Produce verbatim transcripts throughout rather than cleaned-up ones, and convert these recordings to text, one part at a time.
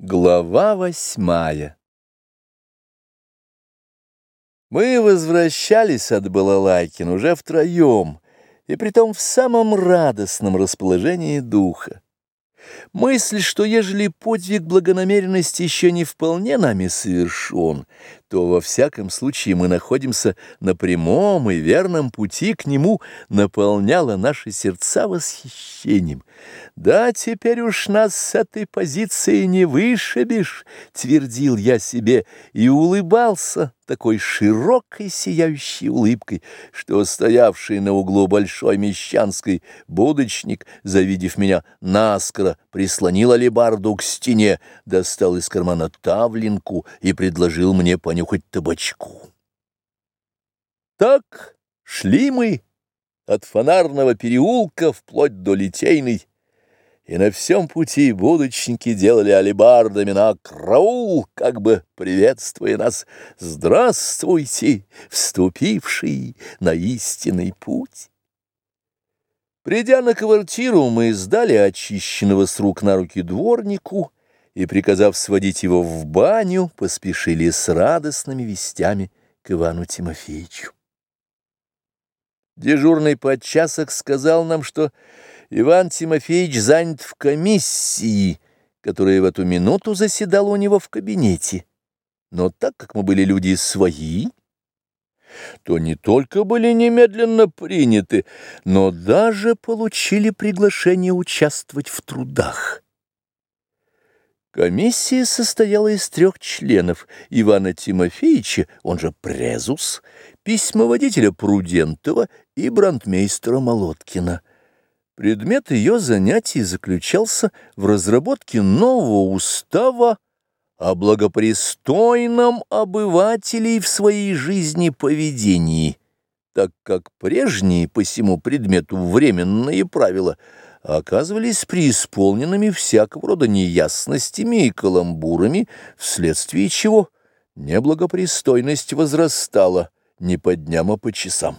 Глава восьмая. Мы возвращались от Балалайкин уже втроем, и притом в самом радостном расположении духа. Мысль, что ежели подвиг благонамеренности еще не вполне нами совершен, то во всяком случае мы находимся на прямом и верном пути к нему, наполняла наши сердца восхищением. «Да, теперь уж нас с этой позиции не вышибешь», — твердил я себе и улыбался такой широкой сияющей улыбкой, что стоявший на углу Большой Мещанской будочник, завидев меня наскоро, прислонил алебарду к стене, достал из кармана тавлинку и предложил мне понюхать табачку. Так шли мы от Фонарного переулка вплоть до Литейной, и на всем пути будочники делали алебардами на караул, как бы приветствуя нас: «Здравствуйте, вступивший на истинный путь». Придя на квартиру, мы сдали очищенного с рук на руки дворнику и, приказав сводить его в баню, поспешили с радостными вестями к Ивану Тимофеевичу. Дежурный подчасок сказал нам, что Иван Тимофеевич занят в комиссии, которая в эту минуту заседала у него в кабинете. Но так как мы были люди свои, то не только были немедленно приняты, но даже получили приглашение участвовать в трудах. Комиссия состояла из трех членов: Ивана Тимофеевича, он же Презус, письмоводителя Прудентова и брандмейстера Молоткина. Предмет ее занятий заключался в разработке нового устава о благопристойном обывателе в своей жизни поведении, так как прежние по сему предмету временные правила оказывались преисполненными всякого рода неясностями и каламбурами, вследствие чего неблагопристойность возрастала не по дням, а по часам.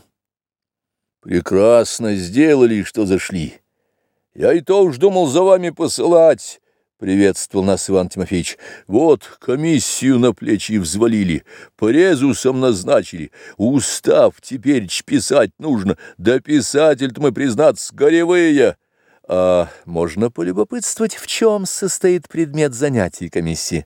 «Прекрасно сделали, что зашли. Я и то уж думал за вами посылать», — приветствовал нас Иван Тимофеевич. «Вот комиссию на плечи взвалили, Презусом назначили, устав теперь писать нужно, да писатель-то мы, признаться, горевые». «А можно полюбопытствовать, в чем состоит предмет занятий комиссии?»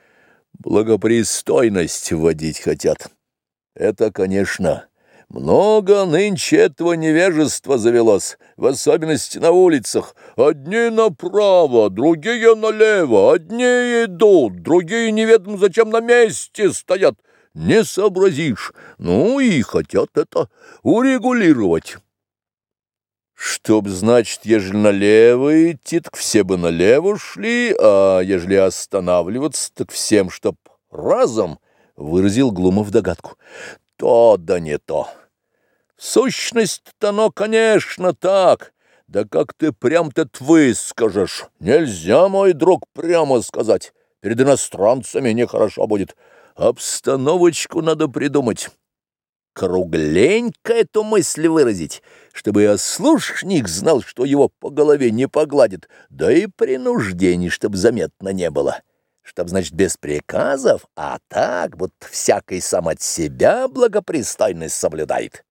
«Благопристойность вводить хотят. Это, конечно, много нынче этого невежества завелось, в особенности на улицах. Одни направо, другие налево, одни идут, другие неведомо зачем на месте стоят. Не сообразишь. Ну и хотят это урегулировать. Чтоб, значит, ежели налево идти, так все бы налево шли, а ежели останавливаться, так всем, чтоб разом», — выразил Глумов догадку. «То да не то. В сущности-то оно, конечно, так. Да как ты прям-то выскажешь? Нельзя, мой друг, прямо сказать. Перед иностранцами нехорошо будет. Обстановочку надо придумать. Кругленько эту мысль выразить, чтобы и ослушник знал, что его по голове не погладит, да и принуждений, чтобы заметно не было. Чтоб, значит, без приказов, а так, будто всякий сам от себя благопристойность соблюдает».